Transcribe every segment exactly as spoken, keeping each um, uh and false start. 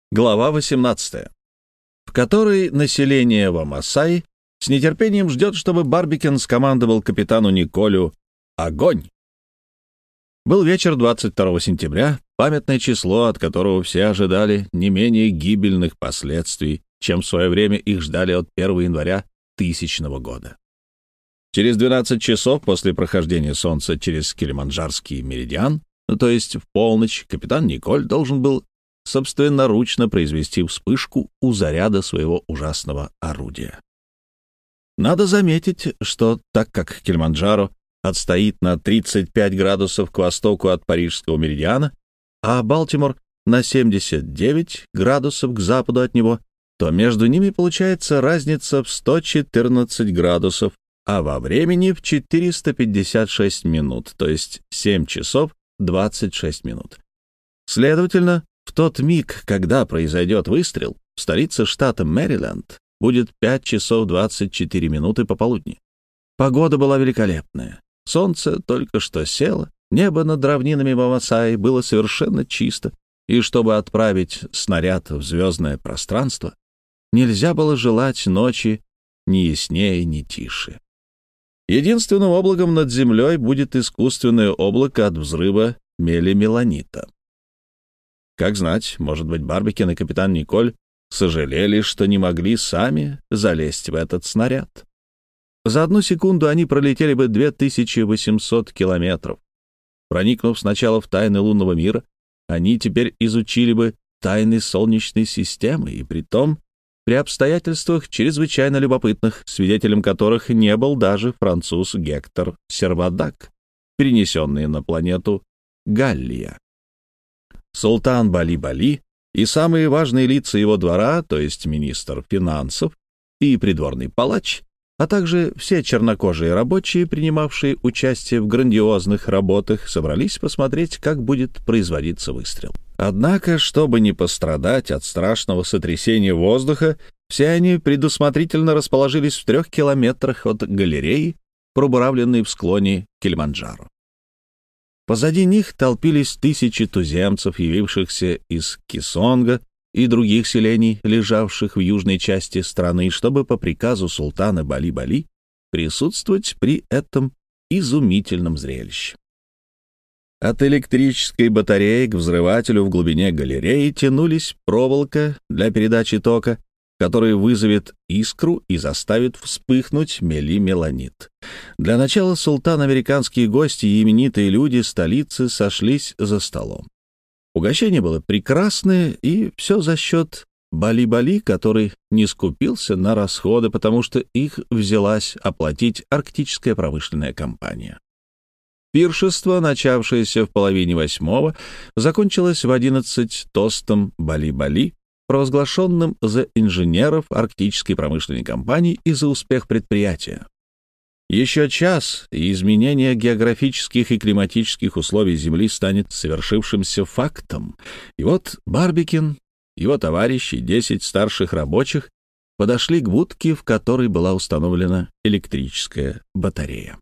Глава восемнадцатая, в которой население Вамасаи с нетерпением ждет, чтобы Барбикен скомандовал капитану Николю «Огонь!». Был вечер двадцать второго сентября, памятное число, от которого все ожидали не менее гибельных последствий, чем в свое время их ждали от первого января тысячного года. Через двенадцать часов после прохождения Солнца через Килиманджарский меридиан, то есть в полночь, капитан Николь должен был собственноручно произвести вспышку у заряда своего ужасного орудия. Надо заметить, что так как Килиманджаро отстоит на тридцать пять градусов к востоку от парижского меридиана, а Балтимор на семьдесят девять градусов к западу от него, то между ними получается разница в сто четырнадцать градусов, а во времени в четыреста пятьдесят шесть минут, то есть семь часов двадцать шесть минут. Следовательно, в тот миг, когда произойдет выстрел, в столице штата Мэриленд будет пять часов двадцать четыре минуты пополудни. Погода была великолепная. Солнце только что село, небо над равнинами Вамасаи было совершенно чисто, и чтобы отправить снаряд в звездное пространство, нельзя было желать ночи ни яснее, ни тише. Единственным облаком над землей будет искусственное облако от взрыва мелимеланита. Как знать, может быть, Барбикен и капитан Николь сожалели, что не могли сами залезть в этот снаряд. За одну секунду они пролетели бы две тысячи восемьсот километров. Проникнув сначала в тайны лунного мира, они теперь изучили бы тайны Солнечной системы, и притом при обстоятельствах чрезвычайно любопытных, свидетелем которых не был даже француз Гектор Сервадак, перенесенный на планету Галлия. Султан Бали-Бали и самые важные лица его двора, то есть министр финансов и придворный палач, а также все чернокожие рабочие, принимавшие участие в грандиозных работах, собрались посмотреть, как будет производиться выстрел. Однако, чтобы не пострадать от страшного сотрясения воздуха, все они предусмотрительно расположились в трех километрах от галереи, пробуравленной в склоне Килиманджаро. Позади них толпились тысячи туземцев, явившихся из Кисонга и других селений, лежавших в южной части страны, чтобы по приказу султана Бали-Бали присутствовать при этом изумительном зрелище. От электрической батареи к взрывателю в глубине галереи тянулись проволока для передачи тока, который вызовет искру и заставит вспыхнуть мелимеланит. Для начала султан, американские гости и именитые люди столицы сошлись за столом. Угощение было прекрасное, и все за счет Бали-Бали, который не скупился на расходы, потому что их взялась оплатить Арктическая промышленная компания. Пиршество, начавшееся в половине восьмого, закончилось в одиннадцать тостом Бали-Бали, провозглашенным за инженеров Арктической промышленной компании и за успех предприятия. Еще час, и изменение географических и климатических условий Земли станет совершившимся фактом. И вот Барбикен, его товарищи, десять старших рабочих, подошли к будке, в которой была установлена электрическая батарея.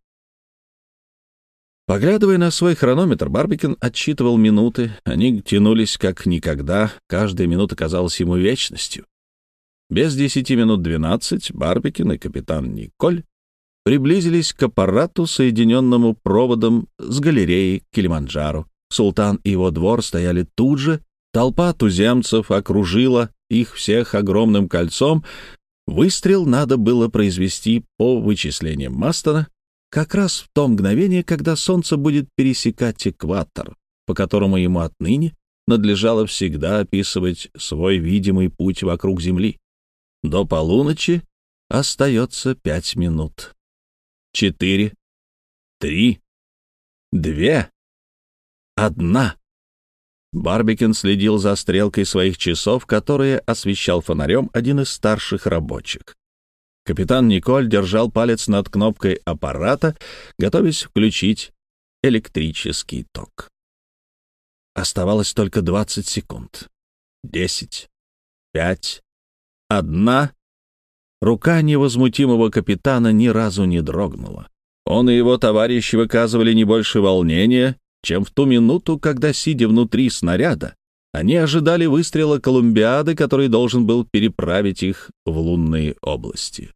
Поглядывая на свой хронометр, Барбикен отсчитывал минуты. Они тянулись как никогда, каждая минута казалась ему вечностью. Без десяти минут двенадцать Барбикен и капитан Николь приблизились к аппарату, соединенному проводом с галереей Килиманджаро. Султан и его двор стояли тут же, толпа туземцев окружила их всех огромным кольцом. Выстрел надо было произвести по вычислениям Мастона как раз в то мгновение, когда Солнце будет пересекать экватор, по которому ему отныне надлежало всегда описывать свой видимый путь вокруг Земли. До полуночи остается пять минут. Четыре, три, две, одна. Барбикен следил за стрелкой своих часов, которые освещал фонарем один из старших рабочих. Капитан Николь держал палец над кнопкой аппарата, готовясь включить электрический ток. Оставалось только двадцать секунд. Десять, пять, одна. Рука невозмутимого капитана ни разу не дрогнула. Он и его товарищи выказывали не больше волнения, чем в ту минуту, когда, сидя внутри снаряда, Они ожидали выстрела Колумбиады, который должен был переправить их в лунные области.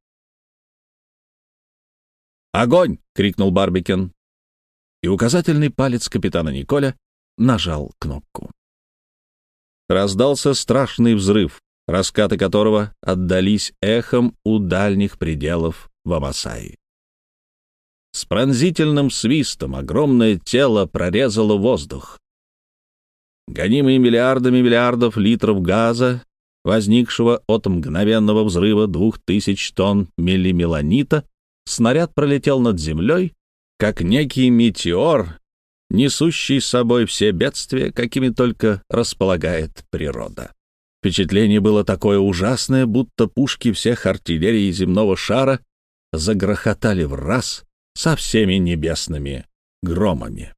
«Огонь!» — крикнул Барбикен, и указательный палец капитана Николя нажал кнопку. Раздался страшный взрыв, раскаты которого отдались эхом у дальних пределов Вамасаи. С пронзительным свистом огромное тело прорезало воздух. Гонимые миллиардами миллиардов литров газа, возникшего от мгновенного взрыва двух тысяч тонн мелимеланита, снаряд пролетел над землей, как некий метеор, несущий с собой все бедствия, какими только располагает природа. Впечатление было такое ужасное, будто пушки всех артиллерий земного шара загрохотали в раз со всеми небесными громами.